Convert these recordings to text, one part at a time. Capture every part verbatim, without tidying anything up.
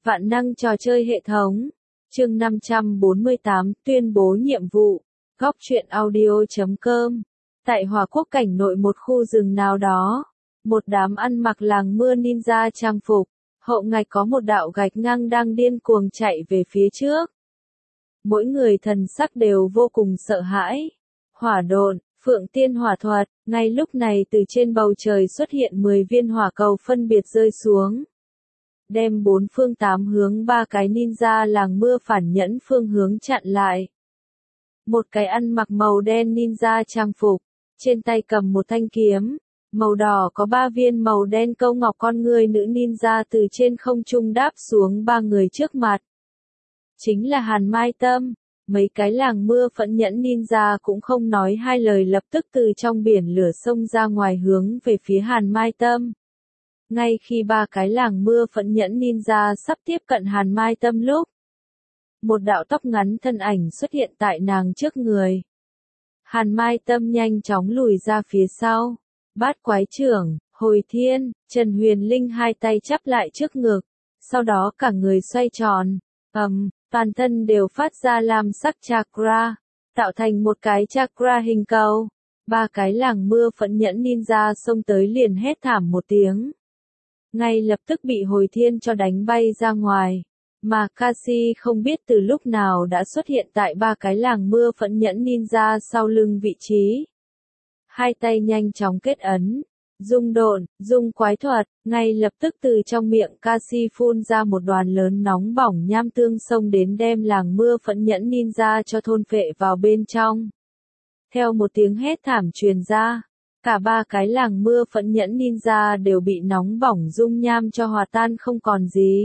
Vạn năng trò chơi hệ thống. Chương năm trăm bốn mươi tám, tuyên bố nhiệm vụ. Góc truyện audio chấm com. Tại Hòa Quốc cảnh nội một khu rừng nào đó, một đám ăn mặc làng mưa ninja trang phục, hậu ngạch có một đạo gạch ngang đang điên cuồng chạy về phía trước. Mỗi người thần sắc đều vô cùng sợ hãi. Hỏa độn, phượng tiên hỏa thuật, ngay lúc này từ trên bầu trời xuất hiện mười viên hỏa cầu phân biệt rơi xuống, đem bốn phương tám hướng ba cái ninja làng mưa phản nhẫn phương hướng chặn lại. Một cái ăn mặc màu đen ninja trang phục, trên tay cầm một thanh kiếm, màu đỏ có ba viên màu đen câu ngọc con người nữ ninja từ trên không trung đáp xuống ba người trước mặt. Chính là Hàn Mai Tâm. Mấy cái làng mưa phẫn nhẫn ninja cũng không nói hai lời lập tức từ trong biển lửa xông ra ngoài hướng về phía Hàn Mai Tâm. Ngay khi ba cái làng mưa phẫn nhẫn ninja sắp tiếp cận Hàn Mai Tâm lúc, một đạo tóc ngắn thân ảnh xuất hiện tại nàng trước người. Hàn Mai Tâm nhanh chóng lùi ra phía sau. Bát quái trưởng, hồi thiên, Trần Huyền Linh hai tay chắp lại trước ngực, sau đó cả người xoay tròn, ầm, toàn thân đều phát ra lam sắc chakra, tạo thành một cái chakra hình cầu. Ba cái làng mưa phẫn nhẫn ninja xông tới liền hét thảm một tiếng, ngay lập tức bị hồi thiên cho đánh bay ra ngoài. Mà Kasi không biết từ lúc nào đã xuất hiện tại ba cái làng mưa phẫn nhẫn ninja sau lưng vị trí. Hai tay nhanh chóng kết ấn, dung độn, dung quái thuật, ngay lập tức từ trong miệng Kasi phun ra một đoàn lớn nóng bỏng nham tương xông đến đem làng mưa phẫn nhẫn ninja cho thôn phệ vào bên trong. Theo một tiếng hét thảm truyền ra, cả ba cái làng mưa phẫn nhẫn ninja đều bị nóng bỏng dung nham cho hòa tan không còn gì.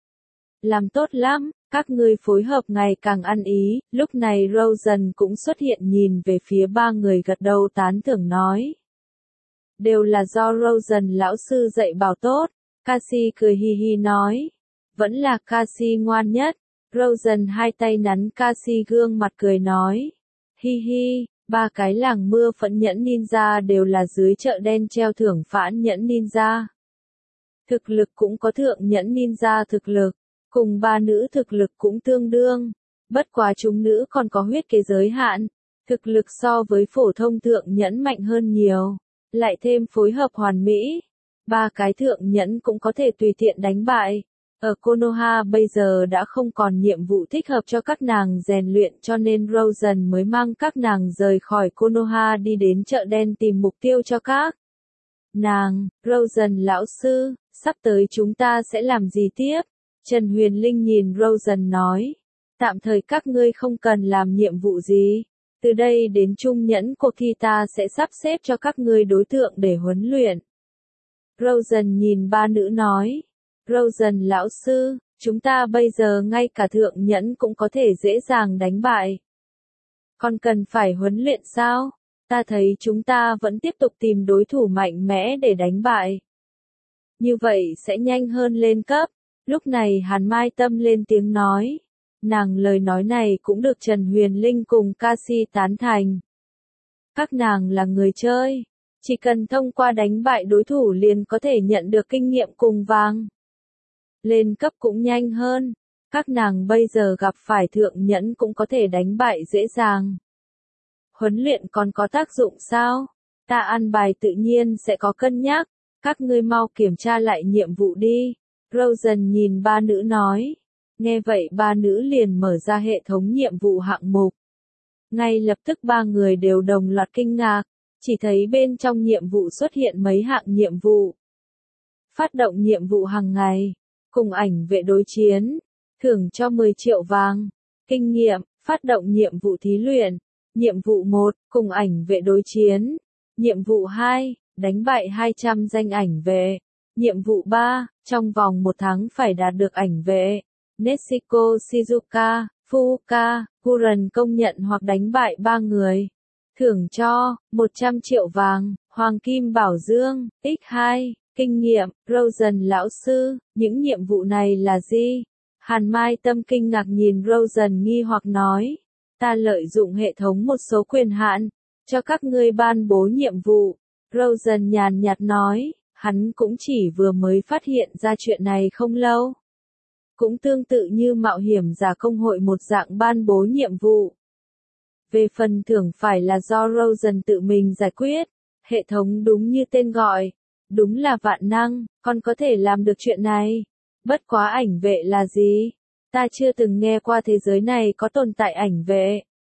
Làm tốt lắm, các ngươi phối hợp ngày càng ăn ý. Lúc này Rosen cũng xuất hiện nhìn về phía ba người gật đầu tán thưởng nói. Đều là do Rosen lão sư dạy bảo tốt. Kasi cười hi hi nói. Vẫn là Kasi ngoan nhất. Rosen hai tay nắn Kasi gương mặt cười nói. Hi hi, ba cái làng mưa phẫn nhẫn ninja đều là dưới chợ đen treo thưởng phản nhẫn ninja. Thực lực cũng có thượng nhẫn ninja thực lực. Cùng ba nữ thực lực cũng tương đương, bất quá chúng nữ còn có huyết kế giới hạn, thực lực so với phổ thông thượng nhẫn mạnh hơn nhiều, lại thêm phối hợp hoàn mỹ, ba cái thượng nhẫn cũng có thể tùy tiện đánh bại. Ở Konoha bây giờ đã không còn nhiệm vụ thích hợp cho các nàng rèn luyện cho nên Rosen mới mang các nàng rời khỏi Konoha đi đến chợ đen tìm mục tiêu cho các nàng. Rosen lão sư, sắp tới chúng ta sẽ làm gì tiếp? Trần Huyền Linh nhìn Rosen nói, tạm thời các ngươi không cần làm nhiệm vụ gì, từ đây đến trung nhẫn cuộc thi ta sẽ sắp xếp cho các ngươi đối tượng để huấn luyện. Rosen nhìn ba nữ nói, Rosen lão sư, chúng ta bây giờ ngay cả thượng nhẫn cũng có thể dễ dàng đánh bại. Còn cần phải huấn luyện sao? Ta thấy chúng ta vẫn tiếp tục tìm đối thủ mạnh mẽ để đánh bại. Như vậy sẽ nhanh hơn lên cấp. Lúc này Hàn Mai Tâm lên tiếng nói. Nàng lời nói này cũng được Trần Huyền Linh cùng Kasi tán thành. Các nàng là người chơi. Chỉ cần thông qua đánh bại đối thủ liền có thể nhận được kinh nghiệm cùng vàng. Lên cấp cũng nhanh hơn. Các nàng bây giờ gặp phải thượng nhẫn cũng có thể đánh bại dễ dàng. Huấn luyện còn có tác dụng sao? Ta ăn bài tự nhiên sẽ có cân nhắc. Các ngươi mau kiểm tra lại nhiệm vụ đi. Rosen nhìn ba nữ nói. Nghe vậy ba nữ liền mở ra hệ thống nhiệm vụ hạng mục. Ngay lập tức ba người đều đồng loạt kinh ngạc, chỉ thấy bên trong nhiệm vụ xuất hiện mấy hạng nhiệm vụ. Phát động nhiệm vụ hàng ngày, cùng ảnh vệ đối chiến, thưởng cho mười triệu vàng, kinh nghiệm, phát động nhiệm vụ thí luyện, nhiệm vụ một, cùng ảnh vệ đối chiến, nhiệm vụ hai, đánh bại hai trăm danh ảnh vệ. Nhiệm vụ ba, trong vòng một tháng phải đạt được ảnh vệ, Neshiko Shizuka, Fuuka, Kuren công nhận hoặc đánh bại ba người. Thưởng cho, một trăm triệu vàng, Hoàng Kim Bảo Dương, nhân hai, kinh nghiệm, Rosen lão sư, những nhiệm vụ này là gì? Hàn Mai Tâm kinh ngạc nhìn Rosen nghi hoặc nói, ta lợi dụng hệ thống một số quyền hạn, cho các ngươi ban bố nhiệm vụ. Rosen nhàn nhạt nói. Hắn cũng chỉ vừa mới phát hiện ra chuyện này không lâu. cũng tương tự như mạo hiểm giả công hội một dạng ban bố nhiệm vụ. Về phần thưởng phải là do Rosen tự mình giải quyết, hệ thống đúng như tên gọi, đúng là vạn năng, con có thể làm được chuyện này. Bất quá ảnh vệ là gì? Ta chưa từng nghe qua thế giới này có tồn tại ảnh vệ.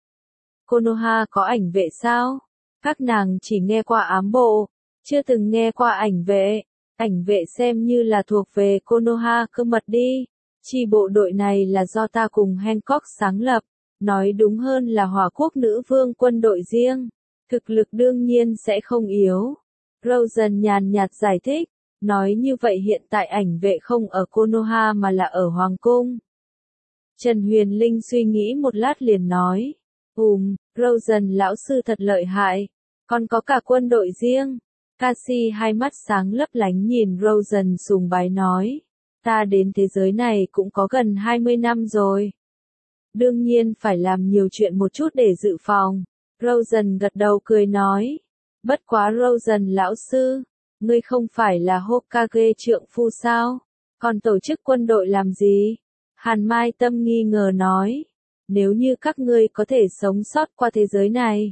Konoha có ảnh vệ sao? Các nàng chỉ nghe qua ám bộ, chưa từng nghe qua ảnh vệ. Ảnh vệ xem như là thuộc về Konoha cơ mật đi. Chi bộ đội này là do ta cùng Hancock sáng lập, nói đúng hơn là Hỏa Quốc nữ vương quân đội riêng. Thực lực đương nhiên sẽ không yếu. Rosen nhàn nhạt giải thích, nói như vậy hiện tại ảnh vệ không ở Konoha mà là ở Hoàng Cung. Trần Huyền Linh suy nghĩ một lát liền nói, ùm, Rosen lão sư thật lợi hại, còn có cả quân đội riêng. Cassie hai mắt sáng lấp lánh nhìn Rosen sùng bái nói, ta đến thế giới này cũng có gần hai mươi năm rồi. Đương nhiên phải làm nhiều chuyện một chút để dự phòng. Rosen gật đầu cười nói, bất quá Rosen lão sư, ngươi không phải là Hokage trượng phu sao? Còn tổ chức quân đội làm gì? Hàn Mai Tâm nghi ngờ nói, nếu như các ngươi có thể sống sót qua thế giới này,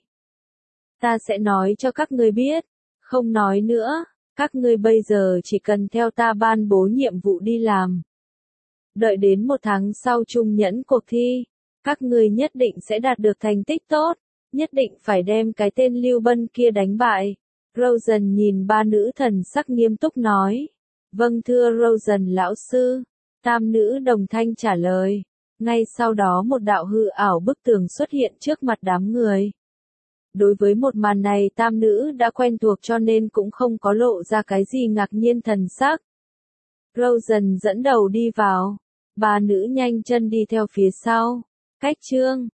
ta sẽ nói cho các ngươi biết, không nói nữa, các ngươi bây giờ chỉ cần theo ta ban bố nhiệm vụ đi làm. Đợi đến một tháng sau trung nhẫn cuộc thi, các ngươi nhất định sẽ đạt được thành tích tốt, nhất định phải đem cái tên Lưu Bân kia đánh bại. Rosen nhìn ba nữ thần sắc nghiêm túc nói, vâng thưa Rosen lão sư. Tam nữ đồng thanh trả lời. Ngay sau đó một đạo hư ảo bức tường xuất hiện trước mặt đám người. Đối với một màn này tam nữ đã quen thuộc cho nên cũng không có lộ ra cái gì ngạc nhiên thần sắc. Rosen dẫn đầu đi vào. Ba nữ nhanh chân đi theo phía sau. Cách chương